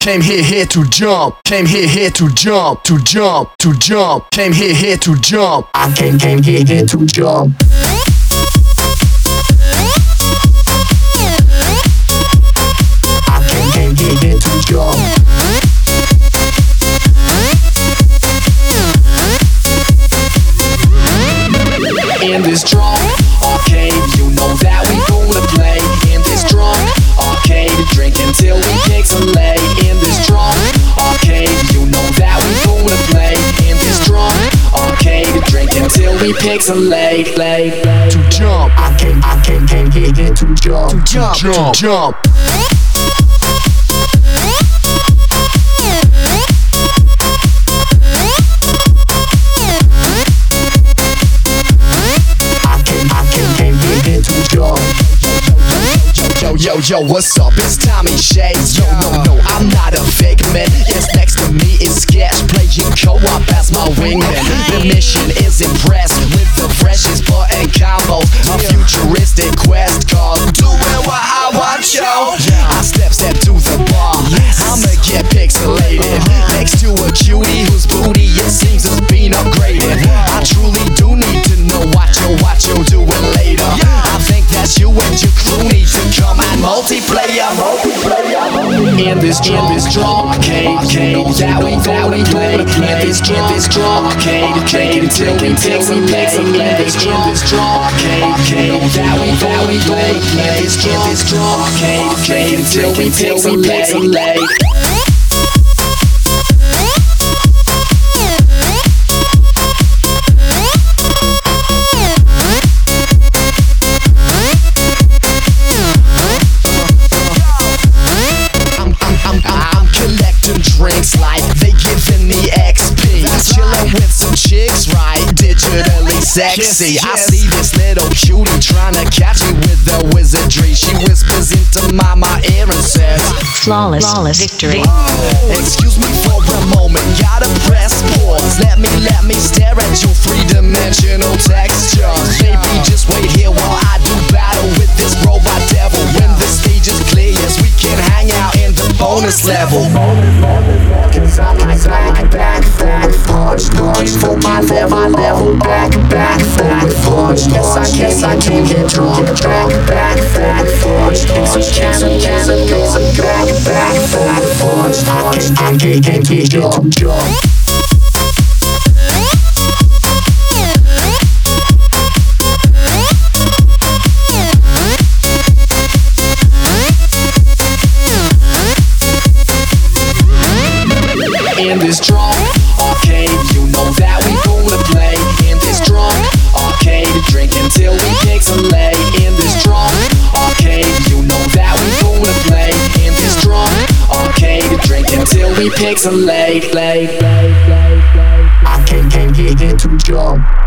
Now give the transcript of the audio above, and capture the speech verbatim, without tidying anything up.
Came here here to jump. Came here here to jump. To jump. To jump. Came here here to jump. I came came here here to jump. I came came here here to jump. In this drunk arcade, you know that we gonna play. In this drunk arcade, drink until we pixelate. In this drunk arcade, you know that we gonna play. In this drunk arcade, drink until we pixelate. To jump, I came, I came, came here, here to jump. To jump, to jump. Yo, yo, what's up? It's Tommy Shades. Yo, no, no, I'm not a figment. Yes, next to me is Sketch, playing co-op as my wingman. The mission is impressed with the freshest button combos. A futuristic quest called doing what I want, yo. I step, step to the bar. I'ma get pixelated next to a cutie whose booty it seems has been upgraded. I truly do need to know what you, what you doing later. I think that you and your crew need to come and multiplayer, multiplayer. In this in this drunk arcade, that we that we play. In this in this drunk arcade, until we pixelate. In this in this drunk arcade, that we that we play. In this in this drunk arcade, until we pixelate. Drinks like they giving me X P. Chillin' with some chicks, right? Digitally sexy. I see this little cutie trying to catch me with the wizardry. She whispers into my, my ear and says, Flawless, flawless victory. Oh, excuse me for a moment, gotta press pause. Let me, let me stare at your three-dimensional texture. Baby, just wait here while I do battle with this robot devil. When the stage is clear, yes, we can hang out in the bonus level. Cause I'm like back, back, forward, punch, punch for my level, level, back, back, forward, punch. Yes, I guess I can get drunk, back, back, forward, punch. It's a cannon, cannon, cannon, back, back, forward, punch. I can, I can, can get jump, jump. In this drunk arcade, you know that we gonna play. In this drunk arcade, drink until we pixelate. In this drunk arcade, you know that we gonna play. In this drunk arcade, drink until we pixelate. I came, came here, here to jump.